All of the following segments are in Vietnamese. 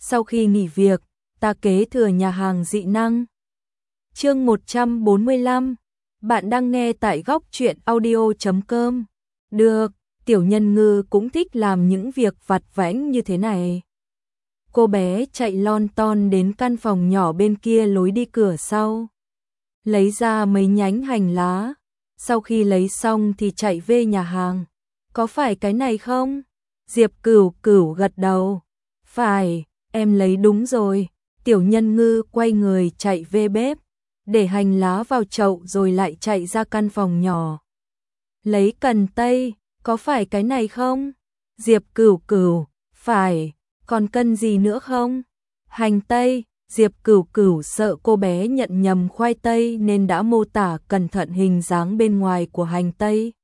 Sau khi nghỉ việc, ta kế thừa nhà hàng dị năng. Chương 145. Bạn đang nghe tại góc truyện audio.com. Được, Tiểu Nhân Ngư cũng thích làm những việc vặt vãnh như thế này. Cô bé chạy lon ton đến căn phòng nhỏ bên kia lối đi cửa sau, lấy ra mấy nhánh hành lá. Sau khi lấy xong thì chạy về nhà hàng. Có phải cái này không? Diệp Cửu Cửu gật đầu. Phải, em lấy đúng rồi. Tiểu Nhân Ngư quay người chạy về bếp, để hành lá vào chậu rồi lại chạy ra căn phòng nhỏ. Lấy cần tây, có phải cái này không? Diệp Cửu Cửu, phải, còn cần gì nữa không? Hành tây. Diệp Cửu Cửu sợ cô bé nhận nhầm khoai tây nên đã mô tả cẩn thận hình dáng bên ngoài của hành tây.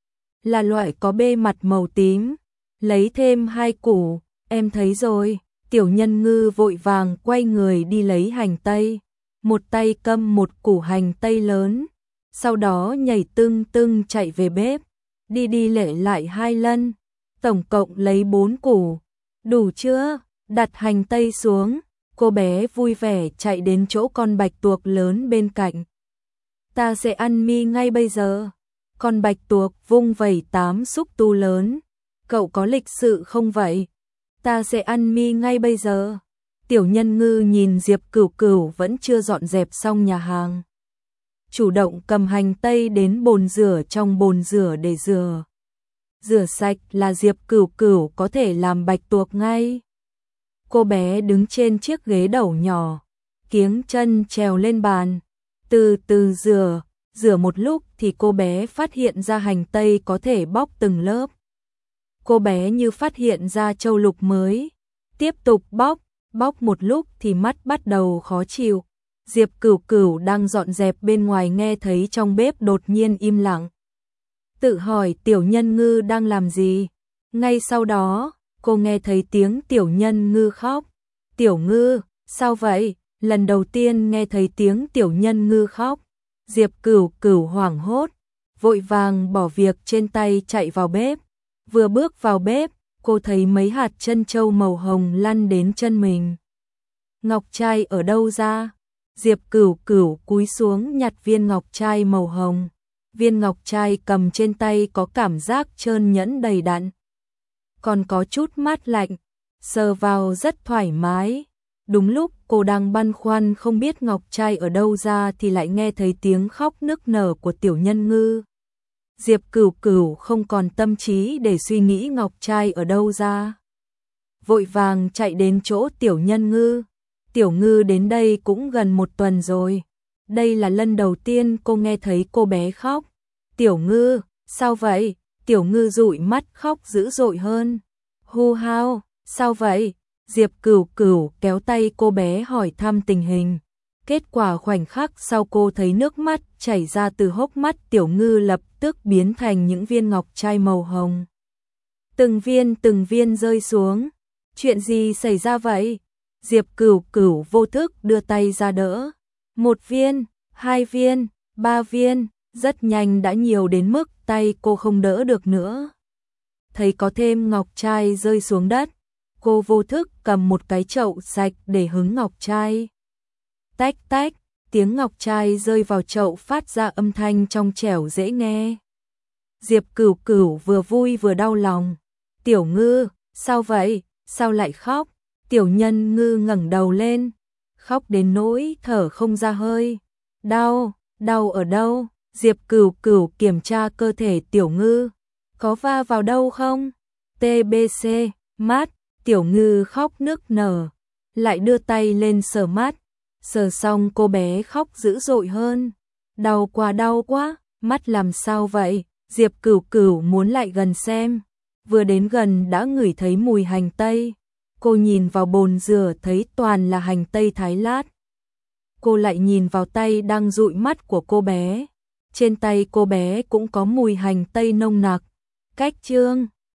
Là loại có bề mặt màu tím. Lấy thêm 2 củ, em thấy rồi. Tiểu Nhân Ngư vội vàng quay người đi lấy hành tây. Một tay cầm một củ hành tây lớn, sau đó nhảy tưng tưng chạy về bếp. Đi đi lệ lại 2 lần, tổng cộng lấy 4 củ. Đủ chưa? Đặt hành tây xuống. Cô bé vui vẻ chạy đến chỗ con bạch tuộc lớn bên cạnh. Ta sẽ ăn mi ngay bây giờ. Con bạch tuộc vung vẩy 8 xúc tu lớn. Cậu có lịch sự không vậy? Ta sẽ ăn mi ngay bây giờ. Tiểu Nhân Ngư nhìn Diệp Cửu Cửu vẫn chưa dọn dẹp xong nhà hàng, chủ động cầm hành tây đến bồn rửa trong bồn rửa để rửa. Rửa sạch là Diệp Cửu Cửu có thể làm bạch tuộc ngay. Cô bé đứng trên chiếc ghế đầu nhỏ, kiếng chân trèo lên bàn, từ từ rửa một lúc thì cô bé phát hiện ra hành tây có thể bóc từng lớp. Cô bé như phát hiện ra châu lục mới, tiếp tục bóc một lúc thì mắt bắt đầu khó chịu. Diệp Cửu Cửu đang dọn dẹp bên ngoài nghe thấy trong bếp đột nhiên im lặng. Tự hỏi Tiểu Nhân Ngư đang làm gì. Ngay sau đó, cô nghe thấy tiếng Tiểu Nhân Ngư khóc. Tiểu Ngư, sao vậy? Lần đầu tiên nghe thấy tiếng Tiểu Nhân Ngư khóc, Diệp Cửu Cửu hoảng hốt, vội vàng bỏ việc trên tay chạy vào bếp. Vừa bước vào bếp, cô thấy mấy hạt trân châu màu hồng lăn đến chân mình. Ngọc trai ở đâu ra? Diệp Cửu Cửu cúi xuống nhặt viên ngọc trai màu hồng. Viên ngọc trai cầm trên tay có cảm giác trơn nhẵn đầy đặn, còn có chút mát lạnh, sờ vào rất thoải mái. Đúng lúc cô đang băn khoăn không biết ngọc trai ở đâu ra thì lại nghe thấy tiếng khóc nức nở của Tiểu Nhân Ngư. Diệp Cửu Cửu không còn tâm trí để suy nghĩ ngọc trai ở đâu ra, vội vàng chạy đến chỗ Tiểu Nhân Ngư. Tiểu Ngư đến đây cũng gần 1 tuần rồi. Đây là lần đầu tiên cô nghe thấy cô bé khóc. Tiểu Ngư, sao vậy? Tiểu Ngư dụi mắt khóc dữ dội hơn. Hu hao, sao vậy? Diệp Cửu Cửu kéo tay cô bé hỏi thăm tình hình. Kết quả khoảnh khắc sau cô thấy nước mắt chảy ra từ hốc mắt Tiểu Ngư lập tức biến thành những viên ngọc trai màu hồng. Từng viên rơi xuống. Chuyện gì xảy ra vậy? Diệp Cửu Cửu vô thức đưa tay ra đỡ. 1 viên, 2 viên, 3 viên, rất nhanh đã nhiều đến mức tay cô không đỡ được nữa. Thấy có thêm ngọc trai rơi xuống đất, cô vô thức cầm một cái chậu sạch để hứng ngọc trai. Tách tách, tiếng ngọc trai rơi vào chậu phát ra âm thanh trong trẻo dễ nghe. Diệp Cửu Cửu vừa vui vừa đau lòng. Tiểu Ngư, sao vậy? Sao lại khóc? Tiểu Nhân Ngư ngẩng đầu lên, khóc đến nỗi thở không ra hơi. Đau ở đâu? Diệp Cửu Cửu kiểm tra cơ thể Tiểu Ngư, có va vào đâu không? TBC, mắt. Tiểu Ngư khóc nức nở, lại đưa tay lên sờ mắt. Sờ xong cô bé khóc dữ dội hơn. Đau quá, mắt làm sao vậy? Diệp Cửu Cửu muốn lại gần xem. Vừa đến gần đã ngửi thấy mùi hành tây. Cô nhìn vào bồn rửa thấy toàn là hành tây thái lát. Cô lại nhìn vào tay đang dụi mắt của cô bé. Trên tay cô bé cũng có mùi hành tây nồng nặc. Cách chương